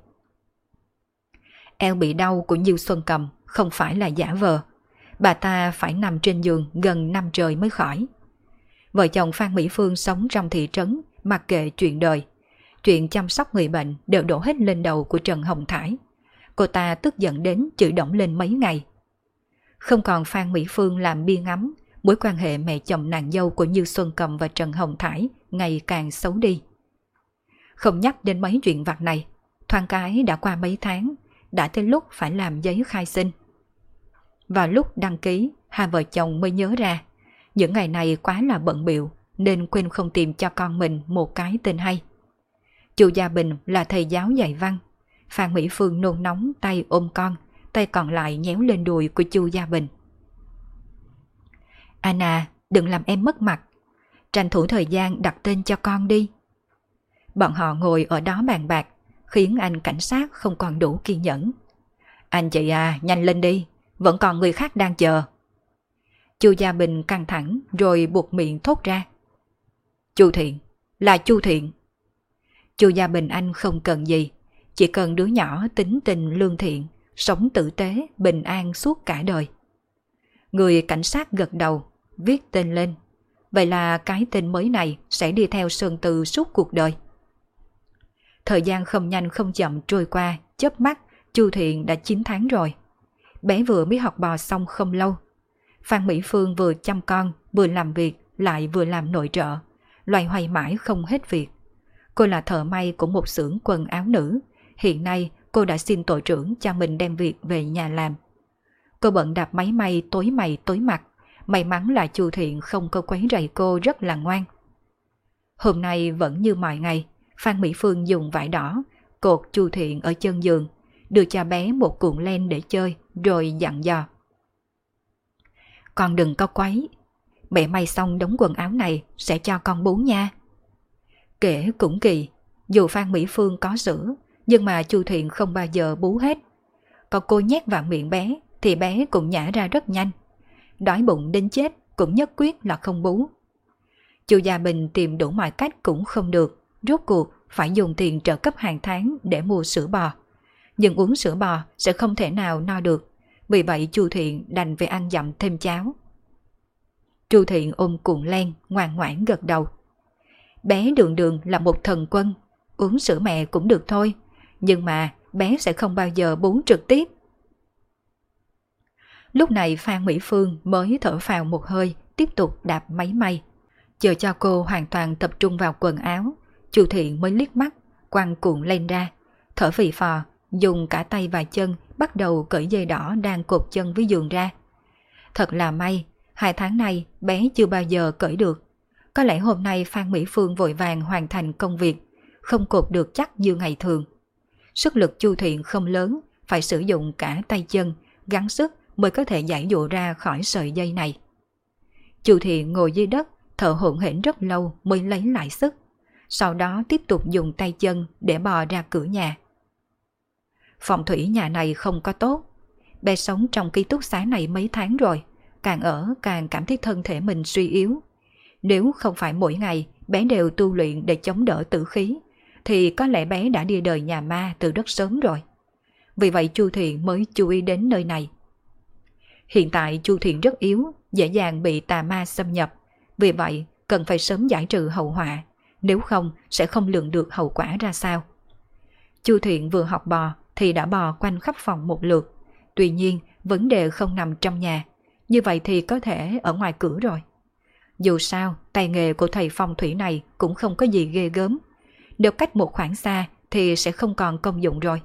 Eo bị đau của Như Xuân Cầm không phải là giả vờ, bà ta phải nằm trên giường gần năm trời mới khỏi. Vợ chồng Phan Mỹ Phương sống trong thị trấn, mặc kệ chuyện đời. Chuyện chăm sóc người bệnh đều đổ hết lên đầu của Trần Hồng Thải. Cô ta tức giận đến chửi đổng lên mấy ngày. Không còn Phan Mỹ Phương làm bia ngắm, mối quan hệ mẹ chồng nàng dâu của Như Xuân Cầm và Trần Hồng Thải ngày càng xấu đi. Không nhắc đến mấy chuyện vặt này, thoáng cái đã qua mấy tháng, đã tới lúc phải làm giấy khai sinh. Vào lúc đăng ký, hai vợ chồng mới nhớ ra, những ngày này quá là bận bịu nên quên không tìm cho con mình một cái tên hay. Chu Gia Bình là thầy giáo dạy văn, Phan Mỹ Phương nôn nóng tay ôm con, tay còn lại nhéo lên đùi của Chu Gia Bình. Anna, đừng làm em mất mặt, tranh thủ thời gian đặt tên cho con đi. Bọn họ ngồi ở đó bàn bạc, khiến anh cảnh sát không còn đủ kiên nhẫn. Anh chị à, nhanh lên đi, vẫn còn người khác đang chờ. Chu Gia Bình căng thẳng rồi buộc miệng thốt ra. Chu Thiện, là Chu Thiện. Chu Gia Bình anh không cần gì, chỉ cần đứa nhỏ tính tình lương thiện, sống tử tế, bình an suốt cả đời. Người cảnh sát gật đầu, viết tên lên. Vậy là cái tên mới này sẽ đi theo Sơn Từ suốt cuộc đời. Thời gian không nhanh không chậm trôi qua, chớp mắt, Chu Thiện đã 9 tháng rồi. Bé vừa mới học bò xong không lâu. Phan Mỹ Phương vừa chăm con, vừa làm việc, lại vừa làm nội trợ, loay hoay mãi không hết việc. Cô là thợ may của một xưởng quần áo nữ. Hiện nay cô đã xin tổ trưởng cho mình đem việc về nhà làm. Cô bận đạp máy may tối mày tối mặt. May mắn là Chu Thiện không có quấy rầy cô, rất là ngoan. Hôm nay vẫn như mọi ngày, Phan Mỹ Phương dùng vải đỏ cột Chu Thiện ở chân giường, đưa cho bé một cuộn len để chơi, rồi dặn dò. Con đừng có quấy, mẹ may xong đống quần áo này sẽ cho con bú nha. Kể cũng kỳ, dù Phan Mỹ Phương có sữa, nhưng mà Chu Thiện không bao giờ bú hết. Còn cô nhét vào miệng bé, thì bé cũng nhả ra rất nhanh. Đói bụng đến chết cũng nhất quyết là không bú. Chu Gia Bình tìm đủ mọi cách cũng không được, rốt cuộc phải dùng tiền trợ cấp hàng tháng để mua sữa bò. Nhưng uống sữa bò sẽ không thể nào no được, vì vậy Chu Thiện đành phải ăn dặm thêm cháo. Chu Thiện ôm cuộn len, ngoan ngoãn gật đầu. Bé Đường Đường là một thần quân, uống sữa mẹ cũng được thôi, nhưng mà bé sẽ không bao giờ bú trực tiếp. Lúc này Phan Mỹ Phương mới thở phào một hơi, tiếp tục đạp máy may. Chờ cho cô hoàn toàn tập trung vào quần áo, Chu Thiện mới liếc mắt, quăng cuộn len ra, thở phì phò, dùng cả tay và chân bắt đầu cởi dây đỏ đang cột chân với giường ra. Thật là may, 2 tháng nay bé chưa bao giờ cởi được. Có lẽ hôm nay Phan Mỹ Phương vội vàng hoàn thành công việc, không cột được chắc như ngày thường. Sức lực Chu Thiện không lớn, phải sử dụng cả tay chân, gắng sức mới có thể giải dụ ra khỏi sợi dây này. Chu Thiện ngồi dưới đất, thở hổn hển rất lâu mới lấy lại sức. Sau đó tiếp tục dùng tay chân để bò ra cửa nhà. Phong thủy nhà này không có tốt. Bé sống trong ký túc xá này mấy tháng rồi, càng ở càng cảm thấy thân thể mình suy yếu. Nếu không phải mỗi ngày bé đều tu luyện để chống đỡ tử khí, thì có lẽ bé đã đi đời nhà ma từ rất sớm rồi. Vì vậy Chu Thiện mới chú ý đến nơi này. Hiện tại Chu Thiện rất yếu, dễ dàng bị tà ma xâm nhập, vì vậy cần phải sớm giải trừ hậu họa, nếu không sẽ không lường được hậu quả ra sao. Chu Thiện vừa học bò thì đã bò quanh khắp phòng một lượt, tuy nhiên vấn đề không nằm trong nhà, như vậy thì có thể ở ngoài cửa rồi. Dù sao, tay nghề của thầy phong thủy này cũng không có gì ghê gớm, nếu cách một khoảng xa thì sẽ không còn công dụng rồi.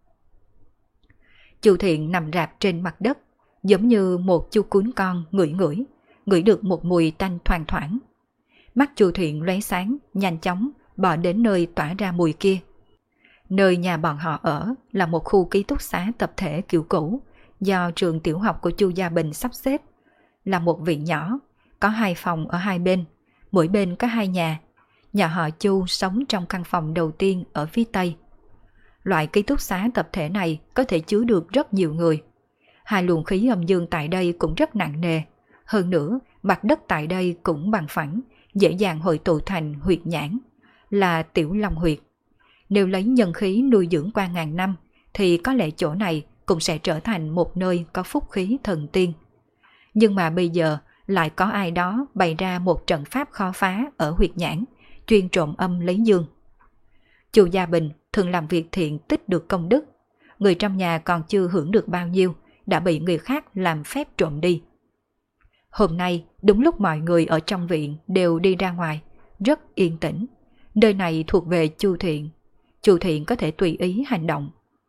Chu Thiện nằm rạp trên mặt đất, giống như một chú cún con ngửi được một mùi tanh thoang thoảng. Mắt Chu Thiện lóe sáng, nhanh chóng bò đến nơi tỏa ra mùi kia. Nơi nhà bọn họ ở là một khu ký túc xá tập thể kiểu cũ do trường tiểu học của Chu Gia Bình sắp xếp, là một viện nhỏ, có 2 phòng ở 2 bên, mỗi bên có 2 nhà. Nhà họ Chu sống trong căn phòng đầu tiên ở phía tây. Loại ký túc xá tập thể này có thể chứa được rất nhiều người. 2 luồng khí âm dương tại đây cũng rất nặng nề. Hơn nữa, mặt đất tại đây cũng bằng phẳng, dễ dàng hội tụ thành huyệt nhãn, là Tiểu Long huyệt. Nếu lấy nhân khí nuôi dưỡng qua ngàn năm, thì có lẽ chỗ này cũng sẽ trở thành một nơi có phúc khí thần tiên. Nhưng mà bây giờ lại có ai đó bày ra một trận pháp khó phá ở huyệt nhãn, chuyên trộm âm lấy dương. Chu Gia Bình thường làm việc thiện tích được công đức, người trong nhà còn chưa hưởng được bao nhiêu đã bị người khác làm phép trộm đi. Hôm nay đúng lúc mọi người ở trong viện đều đi ra ngoài, rất yên tĩnh. Nơi này thuộc về Chu Thiện. Chu Thiện có thể tùy ý hành động.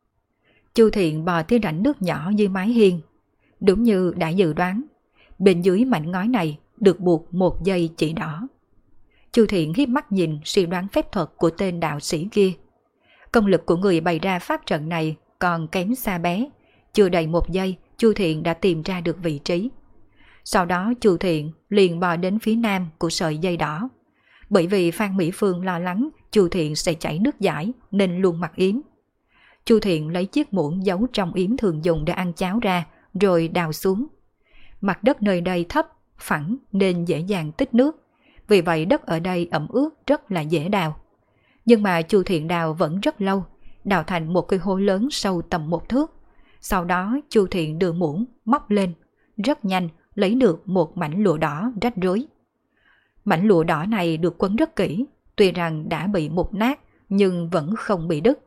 Chu Thiện bò tới rãnh nước nhỏ dưới mái hiên. Đúng như đã dự đoán, bên dưới mảnh ngói này được buộc một dây chỉ đỏ. Chu Thiện hiếp mắt nhìn suy đoán phép thuật của tên đạo sĩ kia. Công lực của người bày ra pháp trận này còn kém xa bé. Chưa đầy 1 giây, Chu Thiện đã tìm ra được vị trí. Sau đó Chu Thiện liền bò đến phía nam của sợi dây đỏ. Bởi vì Phan Mỹ Phương lo lắng Chu Thiện sẽ chảy nước dãi nên luôn mặc yếm. Chu Thiện lấy chiếc muỗng giấu trong yếm thường dùng để ăn cháo ra, rồi đào xuống. Mặt đất nơi đây thấp, phẳng nên dễ dàng tích nước. Vì vậy đất ở đây ẩm ướt rất là dễ đào. Nhưng mà Chu Thiện đào vẫn rất lâu, đào thành một cái hố lớn sâu tầm 1 thước. Sau đó Chu Thiện đưa muỗng móc lên, rất nhanh lấy được một mảnh lụa đỏ rách rối. Mảnh lụa đỏ này được quấn rất kỹ, tuy rằng đã bị mục nát nhưng vẫn không bị đứt.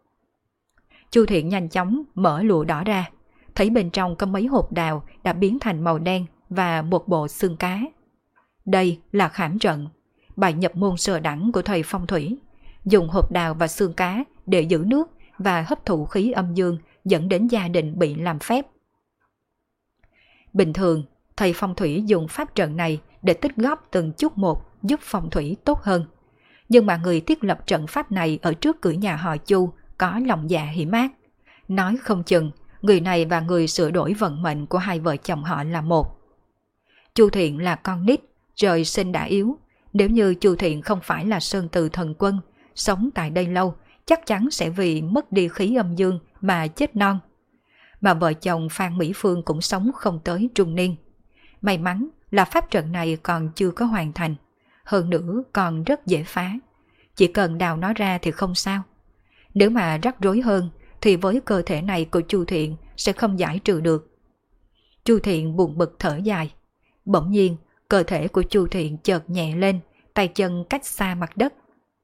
Chu Thiện nhanh chóng mở lụa đỏ ra, thấy bên trong có mấy hột đào đã biến thành màu đen và một bộ xương cá. Đây là khảm trận, bài nhập môn sơ đẳng của thầy phong thủy, dùng hột đào và xương cá để giữ nước và hấp thụ khí âm dương, dẫn đến gia đình bị làm phép. Bình thường, thầy phong thủy dùng pháp trận này để tích góp từng chút một giúp phong thủy tốt hơn. Nhưng mà người thiết lập trận pháp này ở trước cửa nhà họ Chu có lòng dạ hiểm ác. Nói không chừng, người này và người sửa đổi vận mệnh của 2 vợ chồng họ là một. Chu Thiện là con nít, trời sinh đã yếu. Nếu như Chu Thiện không phải là Sơn Từ thần quân, sống tại đây lâu, chắc chắn sẽ vì mất đi khí âm dương mà chết non. Mà vợ chồng Phan Mỹ Phương cũng sống không tới trung niên. May mắn là pháp trận này còn chưa có hoàn thành, hơn nữa còn rất dễ phá. Chỉ cần đào nó ra thì không sao. Nếu mà rắc rối hơn thì với cơ thể này của Chu Thiện sẽ không giải trừ được. Chu Thiện buồn bực thở dài. Bỗng nhiên cơ thể của Chu Thiện chợt nhẹ lên, tay chân cách xa mặt đất.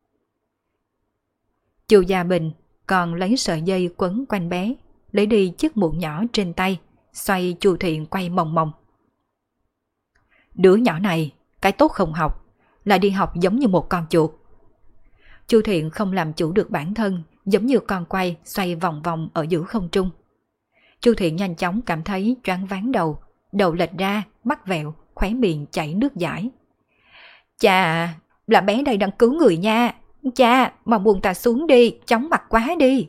Chu Gia Bình còn lấy sợi dây quấn quanh bé, lấy đi chiếc muỗng nhỏ trên tay, xoay Chu Thiện quay mòng mòng. Đứa nhỏ này, cái tốt không học, lại đi học giống như một con chuột. Chu Thiện không làm chủ được bản thân, giống như con quay xoay vòng vòng ở giữa không trung. Chu Thiện nhanh chóng cảm thấy choáng váng đầu lệch ra, mắt vẹo, khóe miệng chảy nước dãi. Chà, là bé đây đang cứu người nha. Cha, mà buông ta xuống đi, chóng mặt quá đi.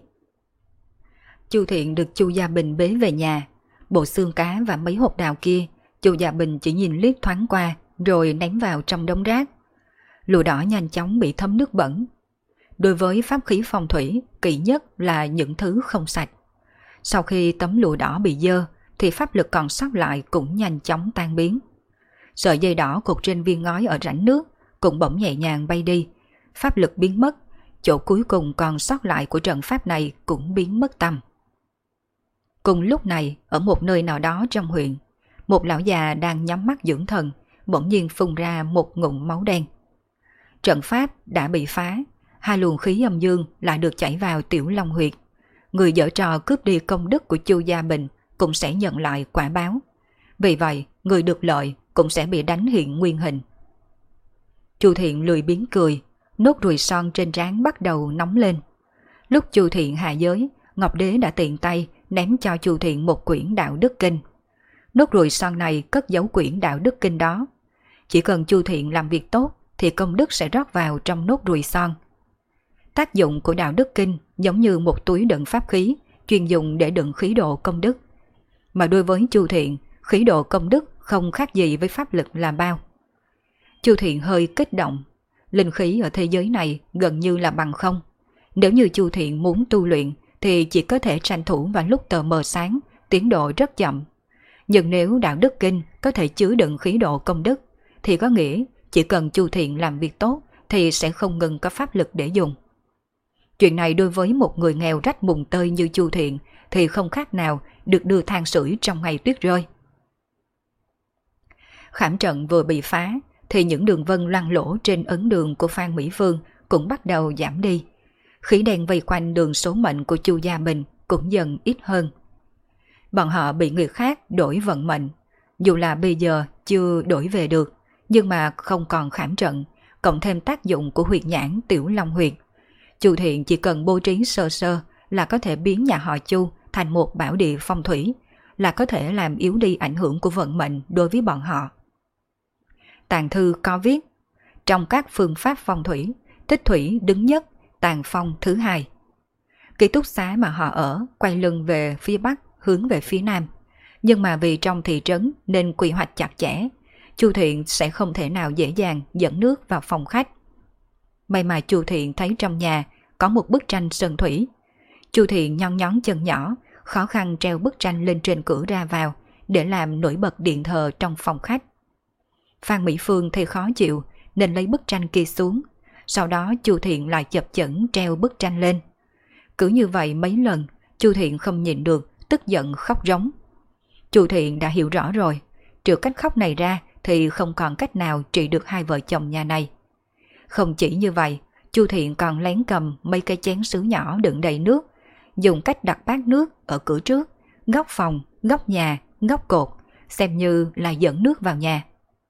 Chu Thiện được Chu Gia Bình bế về nhà. Bộ xương cá và mấy hột đào kia, Chu Gia Bình chỉ nhìn liếc thoáng qua rồi ném vào trong đống rác. Lụa đỏ nhanh chóng bị thấm nước bẩn. Đối với pháp khí phong thủy, kỵ nhất là những thứ không sạch. Sau khi tấm lụa đỏ bị dơ, thì pháp lực còn sót lại cũng nhanh chóng tan biến. Sợi dây đỏ cột trên viên ngói ở rãnh nước cũng bỗng nhẹ nhàng bay đi. Pháp lực biến mất, chỗ cuối cùng còn sót lại của trận pháp này cũng biến mất tăm. Cùng lúc này, ở một nơi nào đó trong huyện, một lão già đang nhắm mắt dưỡng thần, bỗng nhiên phun ra một ngụm máu đen. Trận pháp đã bị phá, hai luồng khí âm dương lại được chảy vào Tiểu Long Huyệt. Người giở trò cướp đi công đức của Chu Gia Bình cũng sẽ nhận lại quả báo. Vì vậy, người được lợi cũng sẽ bị đánh hiện nguyên hình. Chu Thiện lười biếng cười, nốt ruồi son trên trán bắt đầu nóng lên. Lúc Chu Thiện hạ giới, Ngọc Đế đã tiện tay ném cho Chu Thiện một quyển đạo đức kinh. Nốt ruồi son này cất giấu quyển đạo đức kinh đó. Chỉ cần Chu Thiện làm việc tốt thì công đức sẽ rót vào trong nốt ruồi son. Tác dụng của đạo đức kinh giống như một túi đựng pháp khí, chuyên dùng để đựng khí độ công đức. Mà đối với Chu Thiện, khí độ công đức không khác gì với pháp lực là bao. Chu Thiện hơi kích động. Linh khí ở thế giới này gần như là bằng không. Nếu như Chu Thiện muốn tu luyện thì chỉ có thể tranh thủ vào lúc tờ mờ sáng, tiến độ rất chậm. Nhưng nếu đạo đức kinh có thể chứa đựng khí độ công đức, thì có nghĩa chỉ cần Chu Thiện làm việc tốt thì sẽ không ngừng có pháp lực để dùng. Chuyện này đối với một người nghèo rách mùng tơi như Chu Thiện thì không khác nào được đưa than sưởi trong ngày tuyết rơi. Khảm trận vừa bị phá thì những đường vân loang lỗ trên ấn đường của Phan Mỹ Phương cũng bắt đầu giảm đi. Khí đen vây quanh đường số mệnh của Chu Gia Bình cũng dần ít hơn. Bọn họ bị người khác đổi vận mệnh. Dù là bây giờ chưa đổi về được, nhưng mà không còn khảm trận, cộng thêm tác dụng của huyệt nhãn Tiểu Long Huyệt. Chu Thiện chỉ cần bố trí sơ sơ là có thể biến nhà họ Chu thành một bảo địa phong thủy, là có thể làm yếu đi ảnh hưởng của vận mệnh đối với bọn họ. Tàn thư có viết, trong các phương pháp phong thủy, tích thủy đứng nhất, tàn phong thứ hai. Ký túc xá mà họ ở quay lưng về phía bắc, hướng về phía nam. Nhưng mà vì trong thị trấn nên quy hoạch chặt chẽ, Chu Thiện sẽ không thể nào dễ dàng dẫn nước vào phòng khách. May mà Chu Thiện thấy trong nhà có một bức tranh sơn thủy. Chu Thiện nhón nhón chân nhỏ, khó khăn treo bức tranh lên trên cửa ra vào để làm nổi bật điện thờ trong phòng khách. Phan Mỹ Phương thì khó chịu nên lấy bức tranh kia xuống. Sau đó Chu Thiện lại chập chững treo bức tranh lên. Cứ như vậy mấy lần, Chu Thiện không nhịn được, tức giận khóc rống. Chu Thiện đã hiểu rõ rồi, trừ cách khóc này ra thì không còn cách nào trị được hai vợ chồng nhà này. Không chỉ như vậy, Chu Thiện còn lén cầm mấy cái chén sứ nhỏ đựng đầy nước, dùng cách đặt bát nước ở cửa trước, góc phòng, góc nhà, góc cột, xem như là dẫn nước vào nhà.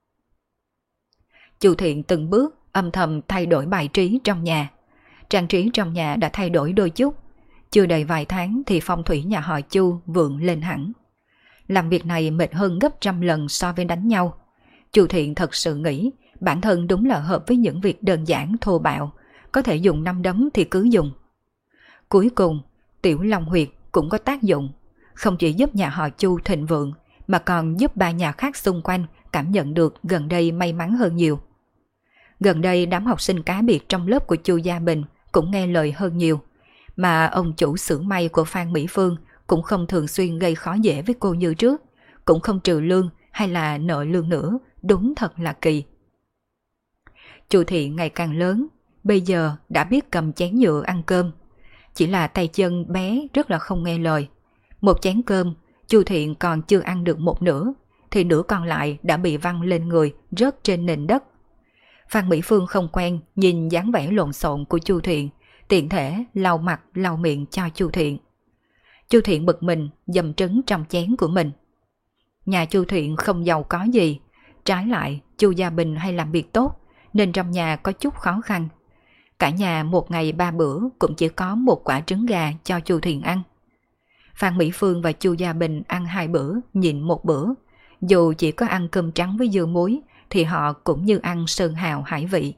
Chu Thiện từng bước âm thầm thay đổi bài trí trong nhà. Trang trí trong nhà đã thay đổi đôi chút. Chưa đầy vài tháng thì phong thủy nhà họ Chu vượng lên hẳn. Làm việc này mệt hơn gấp trăm lần so với đánh nhau. Chu Thiện thật sự nghĩ bản thân đúng là hợp với những việc đơn giản thô bạo, có thể dùng năm đấm thì cứ dùng. Cuối cùng, Tiểu Long Huyệt cũng có tác dụng, không chỉ giúp nhà họ Chu thịnh vượng mà còn giúp ba nhà khác xung quanh cảm nhận được gần đây may mắn hơn nhiều. Gần đây đám học sinh cá biệt trong lớp của Chu Gia Bình cũng nghe lời hơn nhiều, mà ông chủ xưởng may của Phan Mỹ Phương cũng không thường xuyên gây khó dễ với cô như trước, cũng không trừ lương hay là nợ lương nữa, đúng thật là kỳ. Chu Thiện ngày càng lớn, bây giờ đã biết cầm chén nhựa ăn cơm. Chỉ là tay chân bé rất là không nghe lời. Một chén cơm, Chu Thiện còn chưa ăn được một nửa, thì nửa còn lại đã bị văng lên người, rớt trên nền đất. Phan Mỹ Phương không quen nhìn dáng vẻ lộn xộn của Chu Thiện, tiện thể lau mặt lau miệng cho Chu Thiện. Chu Thiện bực mình dầm trứng trong chén của mình. Nhà Chu Thiện không giàu có gì, trái lại Chu Gia Bình hay làm việc tốt nên trong nhà có chút khó khăn. Cả nhà một ngày 3 bữa cũng chỉ có một quả trứng gà cho Chu Thiện ăn. Phan Mỹ Phương và Chu Gia Bình ăn 2 bữa, nhịn 1 bữa. Dù chỉ có ăn cơm trắng với dưa muối thì họ cũng như ăn sơn hào hải vị.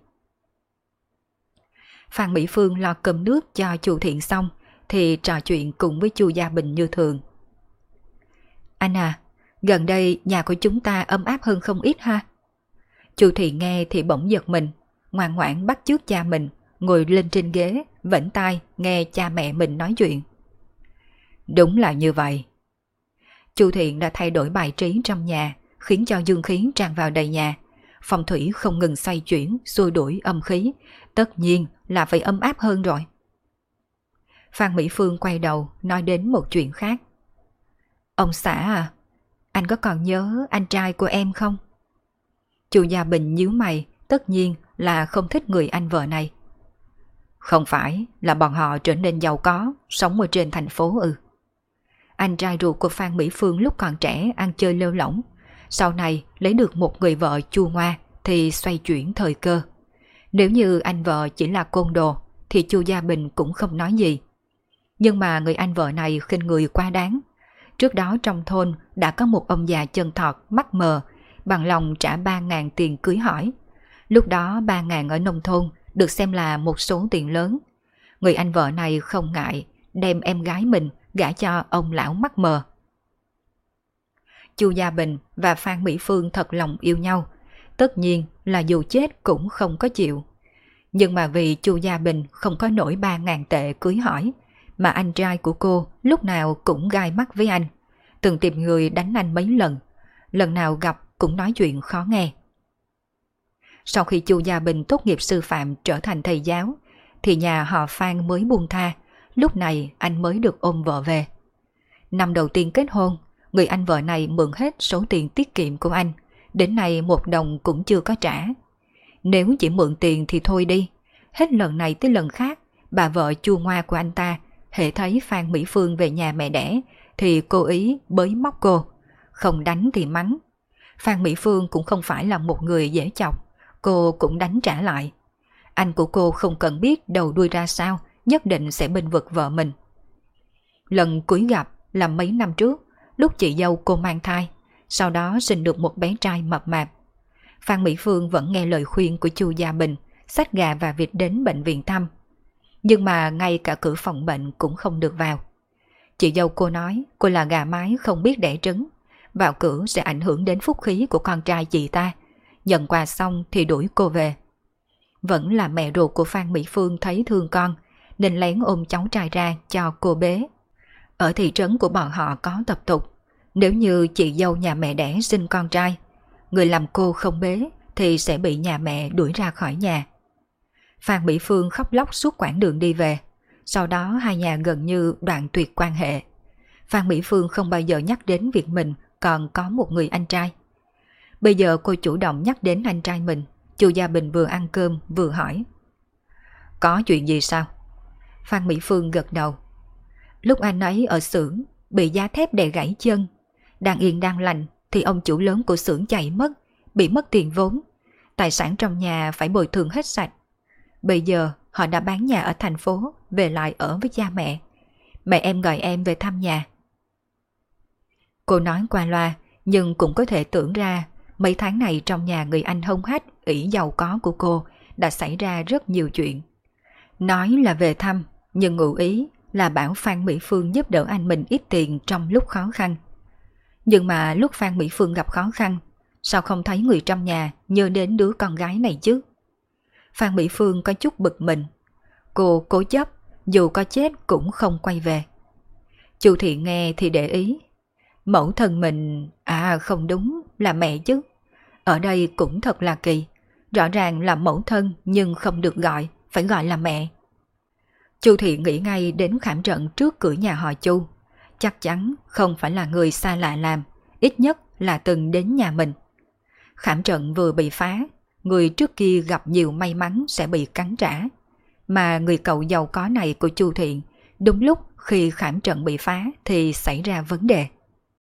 Phan Mỹ Phương lo cơm nước cho Chu Thiện xong thì trò chuyện cùng với Chu Gia Bình như thường. Anh à, gần đây nhà của chúng ta ấm áp hơn không ít ha. Chu Thiện nghe thì bỗng giật mình, ngoan ngoãn bắt chước cha mình, ngồi lên trên ghế, vểnh tai nghe cha mẹ mình nói chuyện. Đúng là như vậy. Chu Thiện đã thay đổi bài trí trong nhà, khiến cho dương khí tràn vào đầy nhà. Phong thủy không ngừng xoay chuyển, xua đuổi âm khí, tất nhiên là phải ấm áp hơn rồi. Phan Mỹ Phương quay đầu nói đến một chuyện khác. Ông xã à, anh có còn nhớ anh trai của em không? Chu Gia Bình nhíu mày, tất nhiên là không thích người anh vợ này. Không phải là bọn họ trở nên giàu có, sống ở trên thành phố ư? Anh trai ruột của Phan Mỹ Phương lúc còn trẻ ăn chơi lêu lỏng, sau này lấy được một người vợ chua ngoa thì xoay chuyển thời cơ. Nếu như anh vợ chỉ là côn đồ thì Chu Gia Bình cũng không nói gì. Nhưng mà người anh vợ này khinh người quá đáng. Trước đó trong thôn đã có một ông già chân thọt mắt mờ bằng lòng trả 3.000 tiền cưới hỏi. Lúc đó 3.000 ở nông thôn được xem là một số tiền lớn. Người anh vợ này không ngại đem em gái mình gả cho ông lão mắt mờ. Chu Gia Bình và Phan Mỹ Phương thật lòng yêu nhau, tất nhiên là dù chết cũng không có chịu. Nhưng mà vì Chu Gia Bình không có nổi 3.000 tệ cưới hỏi, mà anh trai của cô lúc nào cũng gai mắt với anh, từng tìm người đánh anh mấy lần, lần nào gặp cũng nói chuyện khó nghe. Sau khi Chu Gia Bình tốt nghiệp sư phạm trở thành thầy giáo, thì nhà họ Phan mới buông tha, lúc này anh mới được ôm vợ về. Năm đầu tiên kết hôn, người anh vợ này mượn hết số tiền tiết kiệm của anh, đến nay 1 đồng cũng chưa có trả. Nếu chỉ mượn tiền thì thôi đi, hết lần này tới lần khác, bà vợ chua ngoa của anh ta hễ thấy Phan Mỹ Phương về nhà mẹ đẻ thì cố ý bới móc cô, không đánh thì mắng. Phan Mỹ Phương cũng không phải là một người dễ chọc, cô cũng đánh trả lại. Anh của cô không cần biết đầu đuôi ra sao, nhất định sẽ bênh vực vợ mình. Lần cuối gặp là mấy năm trước, lúc chị dâu cô mang thai, sau đó sinh được một bé trai mập mạp. Phan Mỹ Phương vẫn nghe lời khuyên của Chu Gia Bình, xách gà và vịt đến bệnh viện thăm. Nhưng mà ngay cả cửa phòng bệnh cũng không được vào. Chị dâu cô nói cô là gà mái không biết đẻ trứng, vào cửa sẽ ảnh hưởng đến phúc khí của con trai chị ta. Nhận quà xong thì đuổi cô về. Vẫn là mẹ ruột của Phan Mỹ Phương thấy thương con, nên lén ôm cháu trai ra cho cô bế. Ở thị trấn của bọn họ có tập tục, nếu như chị dâu nhà mẹ đẻ sinh con trai, người làm cô không bế thì sẽ bị nhà mẹ đuổi ra khỏi nhà. Phan Mỹ Phương khóc lóc suốt quãng đường đi về, sau đó hai nhà gần như đoạn tuyệt quan hệ. Phan Mỹ Phương không bao giờ nhắc đến việc mình còn có một người anh trai. Bây giờ cô chủ động nhắc đến anh trai mình. Chu Gia Bình vừa ăn cơm vừa hỏi. Có chuyện gì sao? Phan Mỹ Phương gật đầu. Lúc anh ấy ở xưởng bị giá thép đè gãy chân, đang yên đang lành thì ông chủ lớn của xưởng chạy mất, bị mất tiền vốn, tài sản trong nhà phải bồi thường hết sạch. Bây giờ họ đã bán nhà ở thành phố, về lại ở với cha mẹ. Mẹ em gọi em về thăm nhà. Cô nói qua loa, nhưng cũng có thể tưởng ra mấy tháng này trong nhà người anh hông hách, ỷ giàu có của cô đã xảy ra rất nhiều chuyện. Nói là về thăm, nhưng ngụ ý là bảo Phan Mỹ Phương giúp đỡ anh mình ít tiền trong lúc khó khăn. Nhưng mà lúc Phan Mỹ Phương gặp khó khăn, sao không thấy người trong nhà nhớ đến đứa con gái này chứ? Phan Mỹ Phương có chút bực mình. Cô cố chấp, dù có chết cũng không quay về. Chu Thiện nghe thì để ý. Mẫu thân mình, không đúng, là mẹ chứ. Ở đây cũng thật là kỳ. Rõ ràng là mẫu thân nhưng không được gọi, phải gọi là mẹ. Chu Thiện nghĩ ngay đến khảm trận trước cửa nhà họ Chu. Chắc chắn không phải là người xa lạ làm, ít nhất là từng đến nhà mình. Khảm trận vừa bị phá, người trước kia gặp nhiều may mắn sẽ bị cắn trả. Mà người cậu giàu có này của Chu Thiện, đúng lúc khi khảm trận bị phá thì xảy ra vấn đề.